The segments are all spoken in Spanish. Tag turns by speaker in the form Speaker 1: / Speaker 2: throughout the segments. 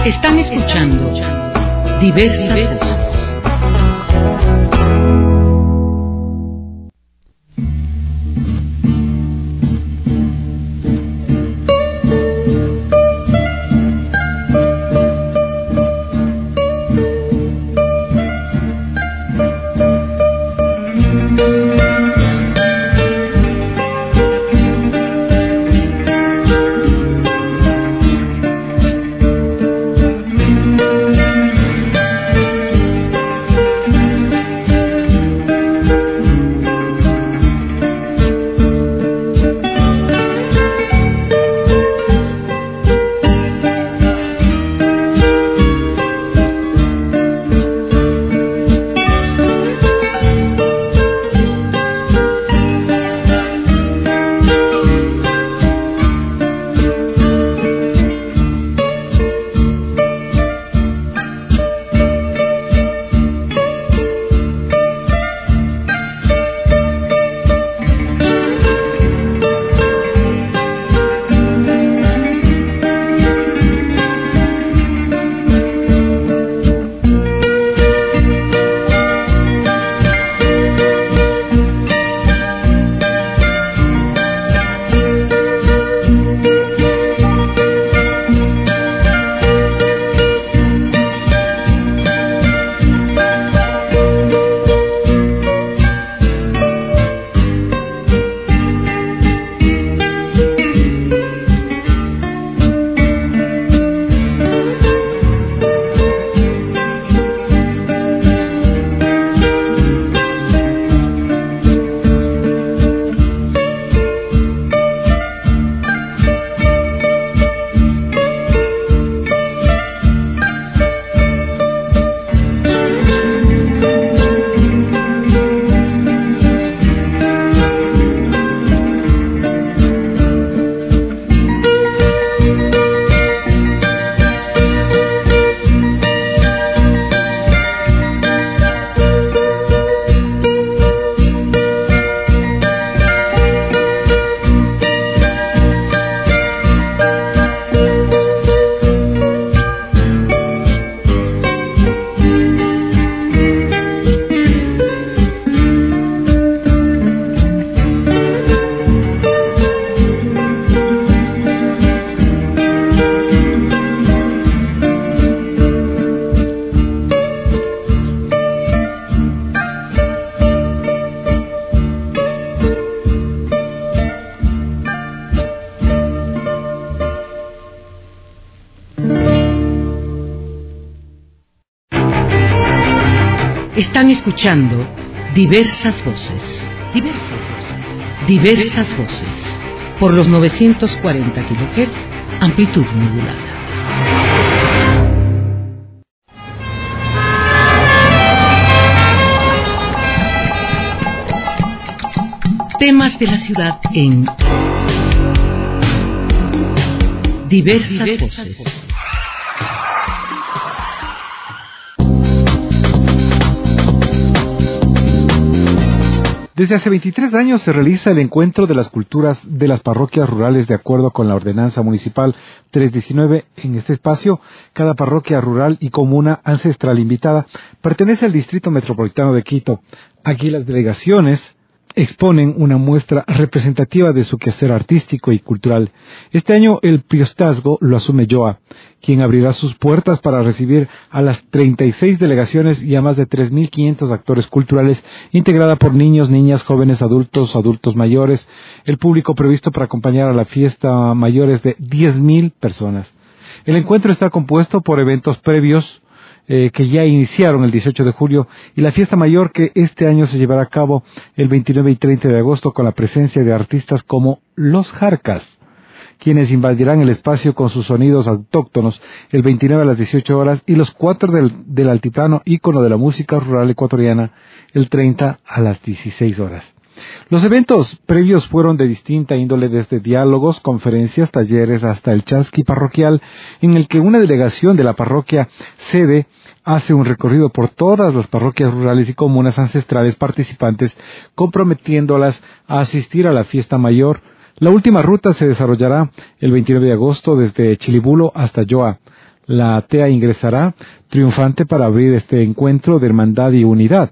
Speaker 1: Están escuchando Diversas Voces. Están escuchando Diversas Voces. Diversas Voces. Por los 940 kHz, amplitud modulada. Temas de la ciudad en Diversas Voces.
Speaker 2: Desde hace 23 años se realiza el encuentro de las culturas de las parroquias rurales de acuerdo con la Ordenanza Municipal 319. En este espacio, cada parroquia rural y comuna ancestral invitada pertenece al Distrito Metropolitano de Quito. Aquí las delegaciones exponen una muestra representativa de su quehacer artístico y cultural. Este año el priostazgo lo asume Yoa, quien abrirá sus puertas para recibir a las 36 delegaciones y a más de 3.500 actores culturales, integrada por niños, niñas, jóvenes, adultos, adultos mayores. El público previsto para acompañar a la fiesta mayor es de 10.000 personas. El encuentro está compuesto por eventos previos que ya iniciaron el 18 de julio y la fiesta mayor que este año se llevará a cabo el 29 y 30 de agosto con la presencia de artistas como Los Jarcas, quienes invadirán el espacio con sus sonidos autóctonos el 29 a las 18 horas y los Cuatro del Altiplano, ícono de la música rural ecuatoriana, el 30 a las 16 horas. Los eventos previos fueron de distinta índole, desde diálogos, conferencias, talleres, hasta el chasqui parroquial, en el que una delegación de la parroquia sede hace un recorrido por todas las parroquias rurales y comunas ancestrales participantes, comprometiéndolas a asistir a la fiesta mayor. La última ruta se desarrollará el 29 de agosto desde Chilibulo hasta Yoa. La TEA ingresará triunfante para abrir este encuentro de hermandad y unidad.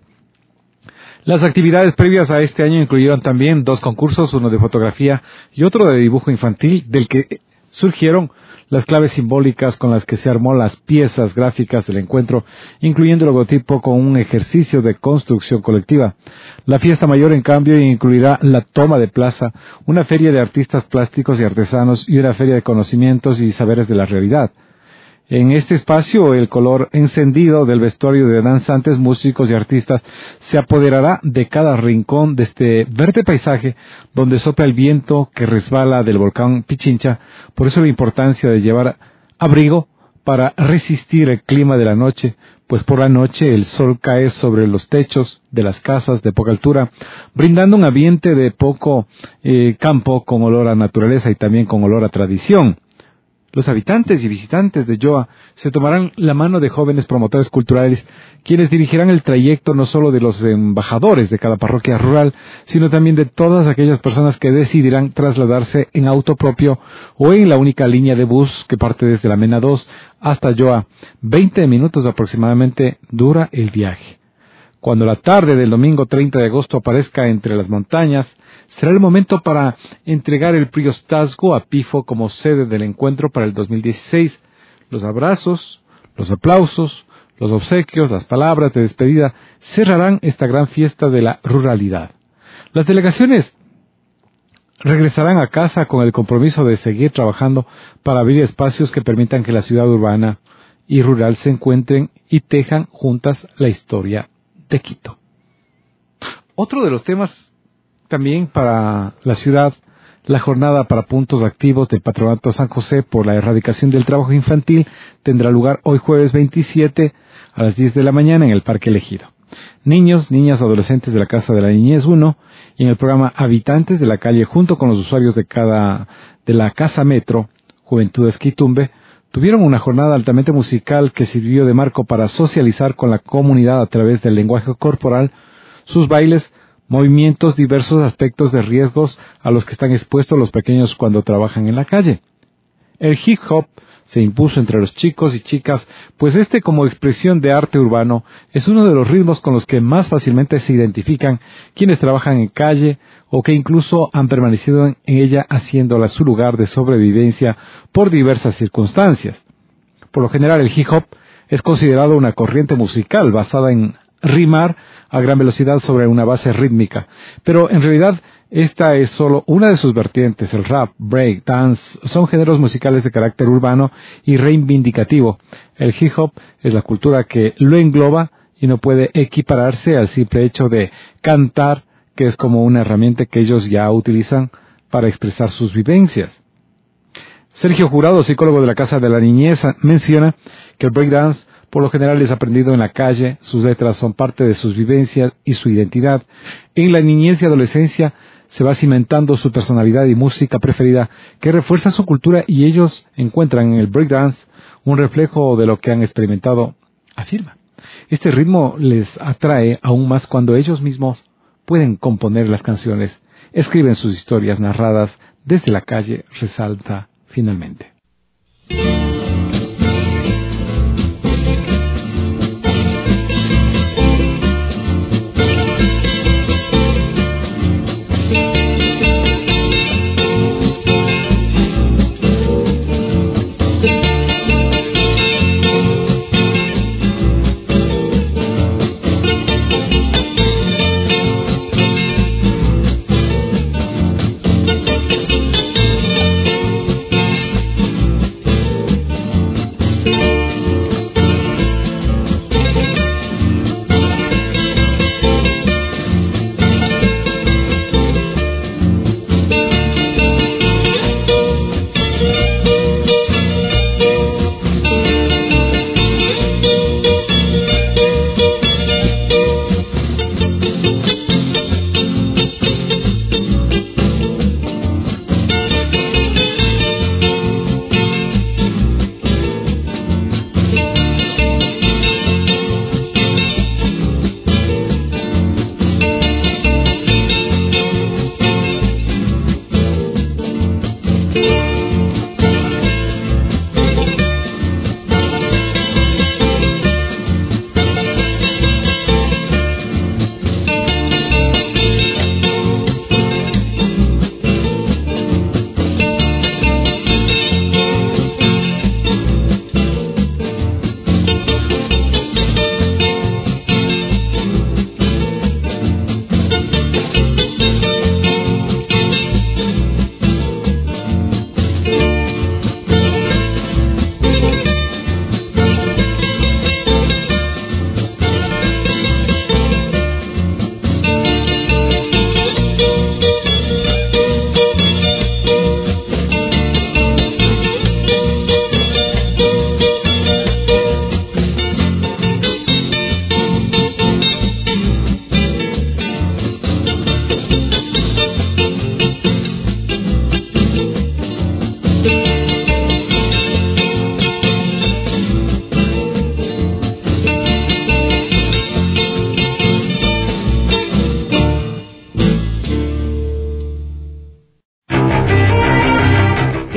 Speaker 2: Las actividades previas a este año incluyeron también 2 concursos, uno de fotografía y otro de dibujo infantil, del que surgieron las claves simbólicas con las que se armó las piezas gráficas del encuentro, incluyendo el logotipo con un ejercicio de construcción colectiva. La fiesta mayor, en cambio, incluirá la toma de plaza, una feria de artistas plásticos y artesanos y una feria de conocimientos y saberes de la realidad. En este espacio, el color encendido del vestuario de danzantes, músicos y artistas se apoderará de cada rincón de este verde paisaje donde sopla el viento que resbala del volcán Pichincha. Por eso la importancia de llevar abrigo para resistir el clima de la noche, pues por la noche el sol cae sobre los techos de las casas de poca altura, brindando un ambiente de poco campo con olor a naturaleza y también con olor a tradición. Los habitantes y visitantes de Yoa se tomarán la mano de jóvenes promotores culturales, quienes dirigirán el trayecto no solo de los embajadores de cada parroquia rural, sino también de todas aquellas personas que decidirán trasladarse en auto propio o en la única línea de bus que parte desde la Mena 2 hasta Yoa. 20 minutos aproximadamente dura el viaje. Cuando la tarde del domingo 30 de agosto aparezca entre las montañas, será el momento para entregar el priostazgo a Pifo como sede del encuentro para el 2016. Los abrazos, los aplausos, los obsequios, las palabras de despedida cerrarán esta gran fiesta de la ruralidad. Las delegaciones regresarán a casa con el compromiso de seguir trabajando para abrir espacios que permitan que la ciudad urbana y rural se encuentren y tejan juntas la historia de Quito. Otro de los temas también para la ciudad, la jornada para puntos activos del Patronato San José por la erradicación del trabajo infantil tendrá lugar hoy jueves 27 a las 10 de la mañana en el Parque Elegido. Niños, niñas, adolescentes de la Casa de la Niñez 1 y en el programa Habitantes de la Calle junto con los usuarios de la Casa Metro, Juventudes Quitumbe, tuvieron una jornada altamente musical que sirvió de marco para socializar con la comunidad a través del lenguaje corporal, sus bailes, movimientos, diversos aspectos de riesgos a los que están expuestos los pequeños cuando trabajan en la calle. El hip hop se impuso entre los chicos y chicas, pues como expresión de arte urbano es uno de los ritmos con los que más fácilmente se identifican quienes trabajan en calle o que incluso han permanecido en ella haciéndola su lugar de sobrevivencia por diversas circunstancias. Por lo general el hip hop es considerado una corriente musical basada en rimar a gran velocidad sobre una base rítmica, pero en realidad esta es solo una de sus vertientes. El rap, break, dance son géneros musicales de carácter urbano y reivindicativo. El hip hop es la cultura que lo engloba y no puede equipararse al simple hecho de cantar, que es como una herramienta que ellos ya utilizan para expresar sus vivencias. Sergio Jurado, psicólogo de la Casa de la Niñez, menciona que el breakdance por lo general es aprendido en la calle, sus letras son parte de sus vivencias y su identidad. En la niñez y adolescencia se va cimentando su personalidad y música preferida que refuerza su cultura y ellos encuentran en el breakdance un reflejo de lo que han experimentado, afirma. Este ritmo les atrae aún más cuando ellos mismos pueden componer las canciones, escriben sus historias narradas desde la calle, resalta finalmente.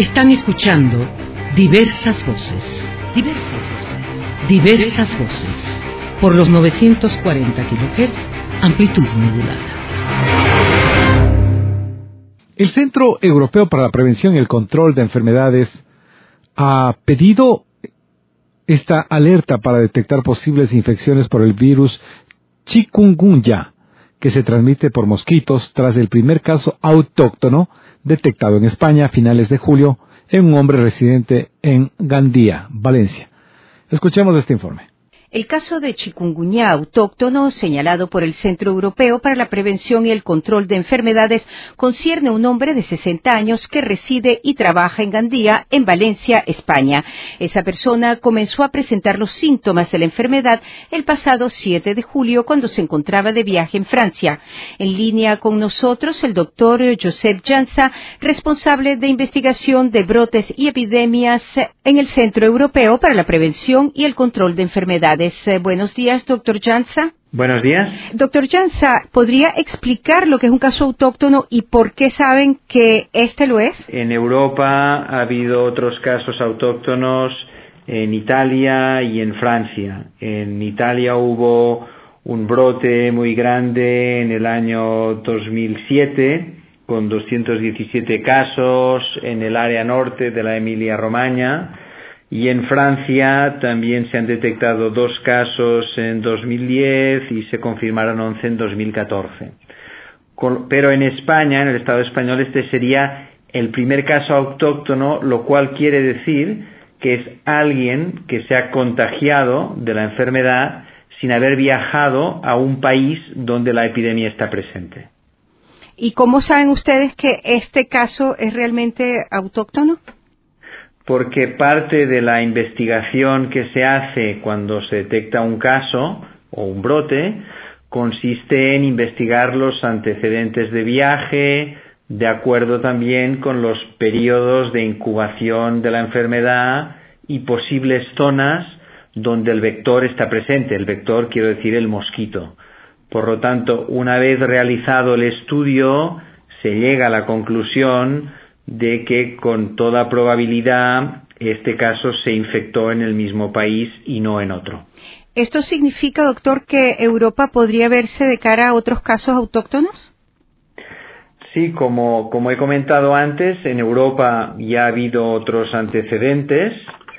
Speaker 1: Están escuchando diversas voces, diversas voces, por los 940 kHz, amplitud modulada.
Speaker 2: El Centro Europeo para la Prevención y el Control de Enfermedades ha pedido esta alerta para detectar posibles infecciones por el virus chikungunya, que se transmite por mosquitos tras el primer caso autóctono detectado en España a finales de julio en un hombre residente en Gandía, Valencia. Escuchemos este informe.
Speaker 3: El caso de chikungunya autóctono, señalado por el Centro Europeo para la Prevención y el Control de Enfermedades, concierne a un hombre de 60 años que reside y trabaja en Gandía, en Valencia, España. Esa persona comenzó a presentar los síntomas de la enfermedad el pasado 7 de julio, cuando se encontraba de viaje en Francia. En línea con nosotros, el doctor Josep Jansa, responsable de investigación de brotes y epidemias en el Centro Europeo para la Prevención y el Control de Enfermedades. Buenos días, doctor Jansa.
Speaker 4: Buenos días.
Speaker 3: Doctor Jansa, ¿podría explicar lo que es un caso autóctono y por qué saben que este lo es?
Speaker 4: En Europa ha habido otros casos autóctonos en Italia y en Francia. En Italia hubo un brote muy grande en el año 2007 con 217 casos en el área norte de la Emilia-Romagna. Y en Francia también se han detectado 2 casos en 2010 y se confirmaron 11 en 2014. Pero en España, en el Estado español, este sería el primer caso autóctono, lo cual quiere decir que es alguien que se ha contagiado de la enfermedad sin haber viajado a un país donde la epidemia está presente.
Speaker 3: ¿Y cómo saben ustedes que este caso es realmente autóctono?
Speaker 4: Porque parte de la investigación que se hace cuando se detecta un caso o un brote consiste en investigar los antecedentes de viaje, de acuerdo también con los periodos de incubación de la enfermedad y posibles zonas donde el vector está presente. El vector quiero decir el mosquito. Por lo tanto, una vez realizado el estudio, se llega a la conclusión de que con toda probabilidad este caso se infectó en el mismo país y no en otro.
Speaker 3: ¿Esto significa, doctor, que Europa podría verse de cara a otros casos autóctonos?
Speaker 4: Sí, como he comentado antes, en Europa ya ha habido otros antecedentes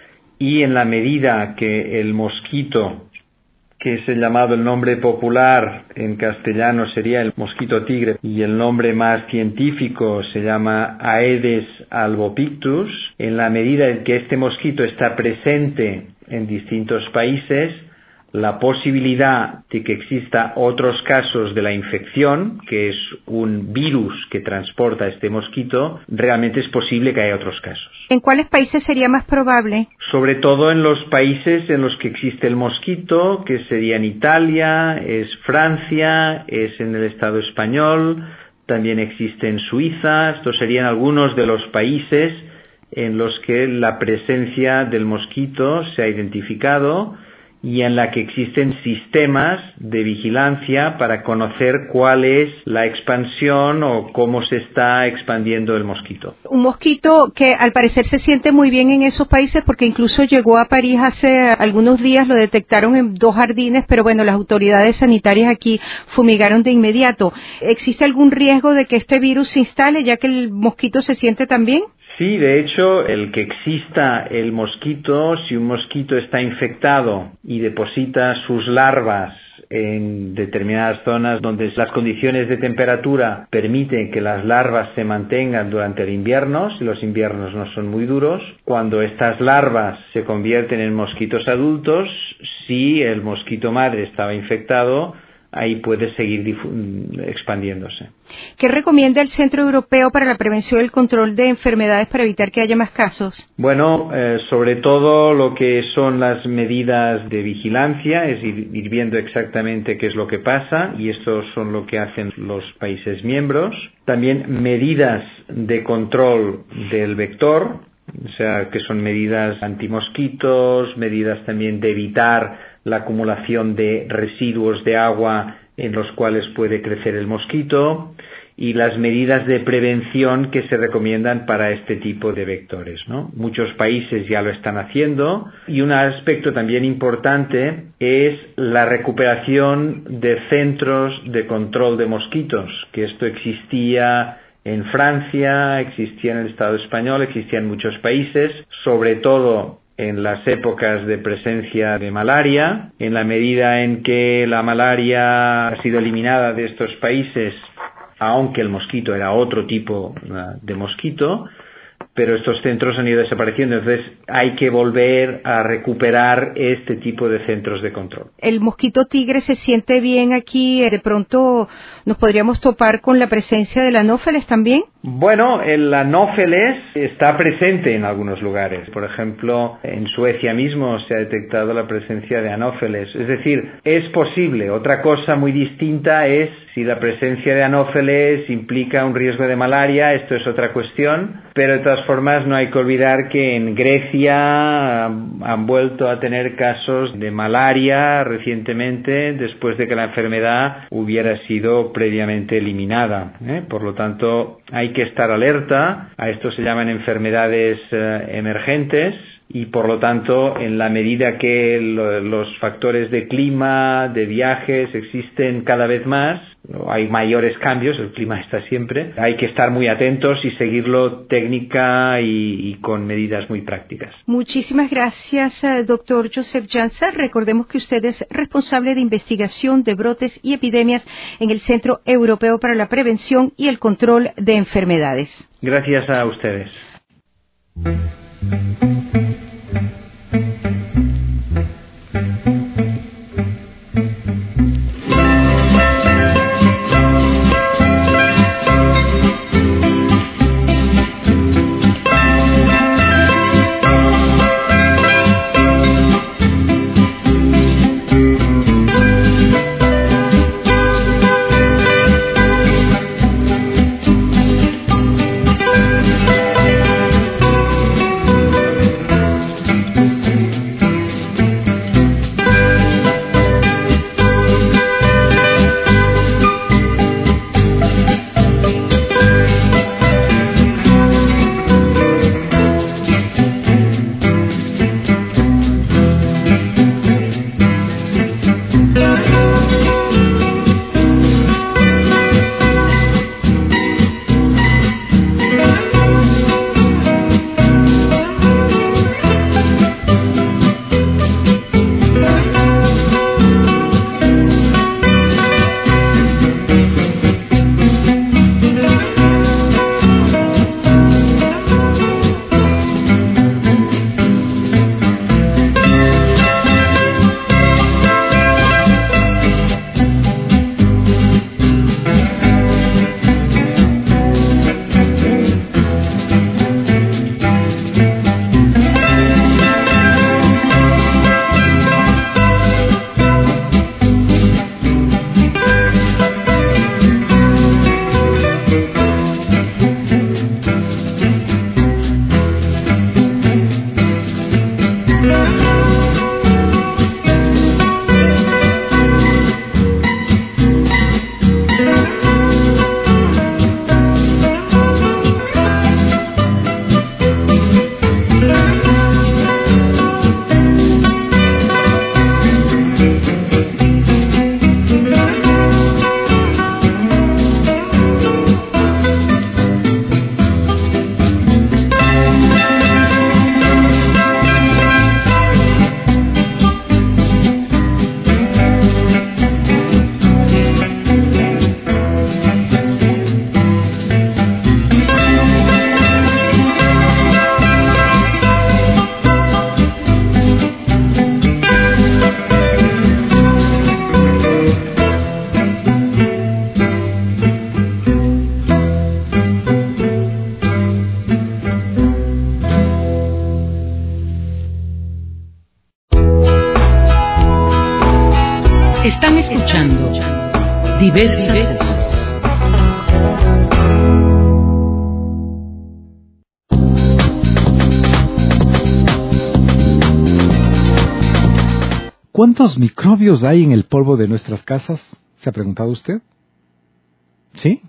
Speaker 4: y en la medida que el mosquito, que es el llamado el nombre popular en castellano sería el mosquito tigre y el nombre más científico se llama Aedes albopictus, en la medida en que este mosquito está presente en distintos países, la posibilidad de que exista otros casos de la infección, que es un virus que transporta este mosquito, realmente es posible que haya otros casos.
Speaker 3: ¿En cuáles países sería más probable?
Speaker 4: Sobre todo en los países en los que existe el mosquito, que serían Italia, es Francia, es en el Estado español, también existe en Suiza. Estos serían algunos de los países en los que la presencia del mosquito se ha identificado y en la que existen sistemas de vigilancia para conocer cuál es la expansión o cómo se está expandiendo el mosquito.
Speaker 3: Un mosquito que al parecer se siente muy bien en esos países porque incluso llegó a París hace algunos días, lo detectaron en 2 jardines, pero bueno, las autoridades sanitarias aquí fumigaron de inmediato. ¿Existe algún riesgo de que este virus se instale ya que el mosquito se siente tan bien?
Speaker 4: Sí, de hecho, el que exista el mosquito, si un mosquito está infectado y deposita sus larvas en determinadas zonas donde las condiciones de temperatura permiten que las larvas se mantengan durante el invierno, si los inviernos no son muy duros, cuando estas larvas se convierten en mosquitos adultos, si el mosquito madre estaba infectado, ahí puede seguir expandiéndose.
Speaker 3: ¿Qué recomienda el Centro Europeo para la Prevención y el Control de Enfermedades para evitar que haya más casos?
Speaker 4: Bueno, sobre todo lo que son las medidas de vigilancia, es ir viendo exactamente qué es lo que pasa, y esto son lo que hacen los países miembros. También medidas de control del vector, o sea, que son medidas antimosquitos, medidas también de evitar la acumulación de residuos de agua en los cuales puede crecer el mosquito, y las medidas de prevención que se recomiendan para este tipo de vectores, ¿no? Muchos países ya lo están haciendo, y un aspecto también importante es la recuperación de centros de control de mosquitos, que esto existía en Francia, existía en el Estado español, existía en muchos países, sobre todo en las épocas de presencia de malaria. En la medida en que la malaria ha sido eliminada de estos países, aunque el mosquito era otro tipo de mosquito, pero estos centros han ido desapareciendo, entonces hay que volver a recuperar este tipo de centros de control.
Speaker 3: ¿El mosquito tigre se siente bien aquí? ¿De pronto nos podríamos topar con la presencia del anófeles también?
Speaker 4: Bueno, el anófeles está presente en algunos lugares. Por ejemplo, en Suecia mismo se ha detectado la presencia de anófeles. Es decir, es posible. Otra cosa muy distinta es si la presencia de anófeles implica un riesgo de malaria. Esto es otra cuestión. Pero de todas formas no hay que olvidar que en Grecia han vuelto a tener casos de malaria recientemente, después de que la enfermedad hubiera sido previamente eliminada. Por lo tanto, hay que estar alerta. A esto se llaman enfermedades emergentes, y por lo tanto, en la medida que los factores de clima, de viajes existen cada vez más, hay mayores cambios, el clima está siempre, hay que estar muy atentos y seguirlo técnica y con medidas muy prácticas.
Speaker 3: Muchísimas gracias, doctor Joseph Jansa. Recordemos que usted es responsable de investigación de brotes y epidemias en el Centro Europeo para la Prevención y el Control de Enfermedades.
Speaker 4: Gracias a ustedes.
Speaker 1: Están escuchando Diversas Voces.
Speaker 2: ¿Cuántos microbios hay en el polvo de nuestras casas? ¿Se ha preguntado usted? ¿Sí?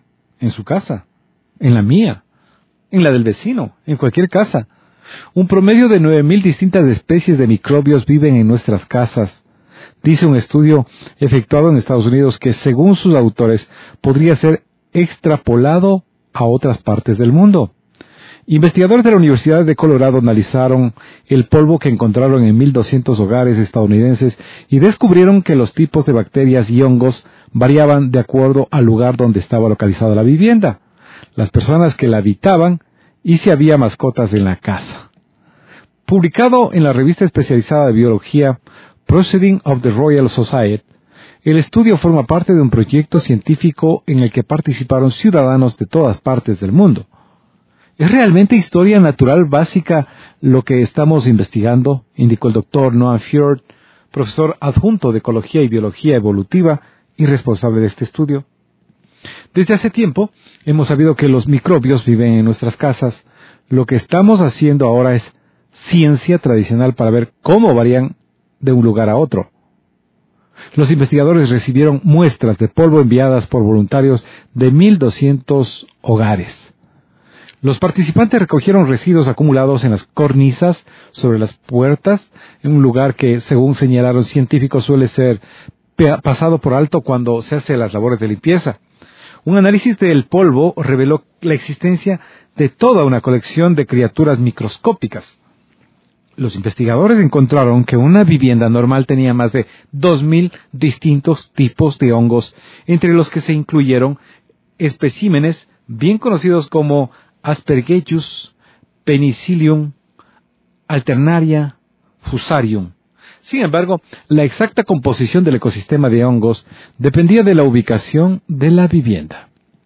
Speaker 2: en su casa, en la mía, en la del vecino, en cualquier casa. Un promedio de 9,000 distintas especies de microbios viven en nuestras casas. Dice un estudio efectuado en Estados Unidos que, según sus autores, podría ser extrapolado a otras partes del mundo. Investigadores de la Universidad de Colorado analizaron el polvo que encontraron en 1,200 hogares estadounidenses y descubrieron que los tipos de bacterias y hongos variaban de acuerdo al lugar donde estaba localizada la vivienda, las personas que la habitaban y si había mascotas en la casa. Publicado en la revista especializada de biología Proceedings of the Royal Society, el estudio forma parte de un proyecto científico en el que participaron ciudadanos de todas partes del mundo. ¿Es realmente historia natural básica lo que estamos investigando?, indicó el doctor Noam Fjord, profesor adjunto de Ecología y Biología Evolutiva y responsable de este estudio. Desde hace tiempo hemos sabido que los microbios viven en nuestras casas. Lo que estamos haciendo ahora es ciencia tradicional para ver cómo varían de un lugar a otro. Los investigadores recibieron muestras de polvo enviadas por voluntarios de 1,200 hogares. Los participantes recogieron residuos acumulados en las cornisas, sobre las puertas, en un lugar que, según señalaron científicos, suele ser pasado por alto cuando se hace las labores de limpieza. Un análisis del polvo reveló la existencia de toda una colección de criaturas microscópicas. Los investigadores encontraron que una vivienda normal tenía más de 2,000 distintos tipos de hongos, entre los que se incluyeron especímenes bien conocidos como Aspergillus, Penicillium, Alternaria, Fusarium. Sin embargo, la exacta composición del ecosistema de hongos dependía de la ubicación de la vivienda.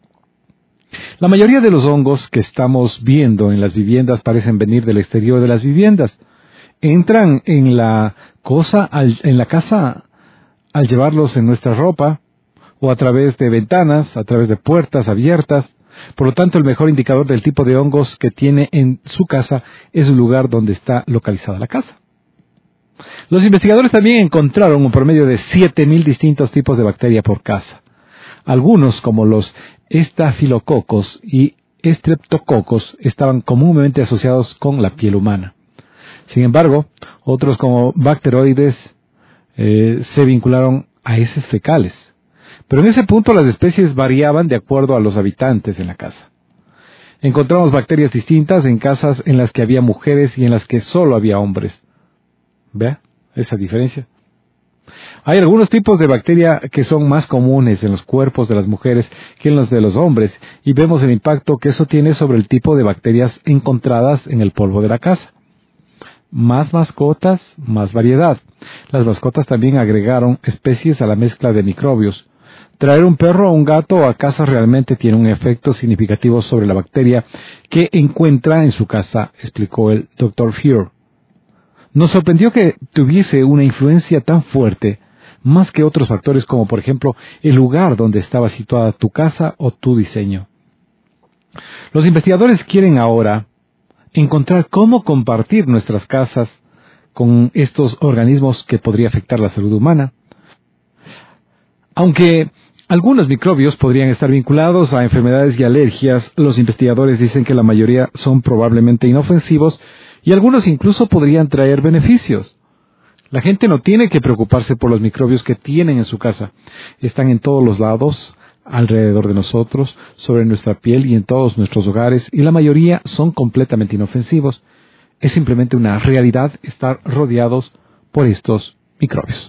Speaker 2: La mayoría de los hongos que estamos viendo en las viviendas parecen venir del exterior de las viviendas. Entran en la casa al llevarlos en nuestra ropa, o a través de ventanas, a través de puertas abiertas. Por lo tanto, el mejor indicador del tipo de hongos que tiene en su casa es el lugar donde está localizada la casa. Los investigadores también encontraron un promedio de 7,000 distintos tipos de bacteria por casa. Algunos, como los estafilococos y streptococos, estaban comúnmente asociados con la piel humana. Sin embargo, otros como bacteroides se vincularon a heces fecales. Pero en ese punto las especies variaban de acuerdo a los habitantes en la casa. Encontramos bacterias distintas en casas en las que había mujeres y en las que solo había hombres. ¿Vea esa diferencia? Hay algunos tipos de bacteria que son más comunes en los cuerpos de las mujeres que en los de los hombres, y vemos el impacto que eso tiene sobre el tipo de bacterias encontradas en el polvo de la casa. Más mascotas, más variedad. Las mascotas también agregaron especies a la mezcla de microbios. Traer un perro o un gato a casa realmente tiene un efecto significativo sobre la bacteria que encuentra en su casa, explicó el Dr. Fjord. Nos sorprendió que tuviese una influencia tan fuerte, más que otros factores como, por ejemplo, el lugar donde estaba situada tu casa o tu diseño. Los investigadores quieren ahora encontrar cómo compartir nuestras casas con estos organismos que podría afectar la salud humana. Aunque algunos microbios podrían estar vinculados a enfermedades y alergias, los investigadores dicen que la mayoría son probablemente inofensivos y algunos incluso podrían traer beneficios. La gente no tiene que preocuparse por los microbios que tienen en su casa. Están en todos los lados, alrededor de nosotros, sobre nuestra piel y en todos nuestros hogares, y la mayoría son completamente inofensivos. Es simplemente una realidad estar rodeados por estos microbios.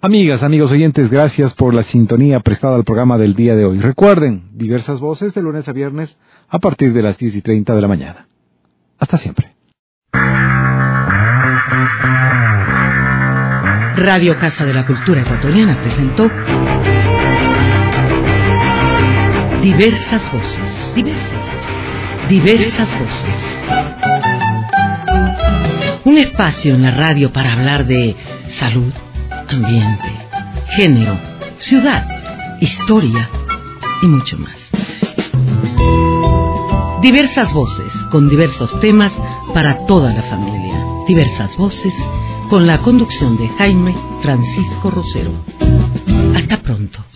Speaker 2: Amigas, amigos oyentes, gracias por la sintonía prestada al programa del día de hoy. Recuerden, Diversas Voces de lunes a viernes a partir de las 10:30 de la mañana. Hasta siempre.
Speaker 1: Radio Casa de la Cultura Ecuatoriana presentó Diversas Voces. Diversas Voces. Un espacio en la radio para hablar de salud, ambiente, género, ciudad, historia y mucho más. Diversas voces con diversos temas para toda la familia. Diversas voces con la conducción de Jaime Francisco Rosero. Hasta pronto.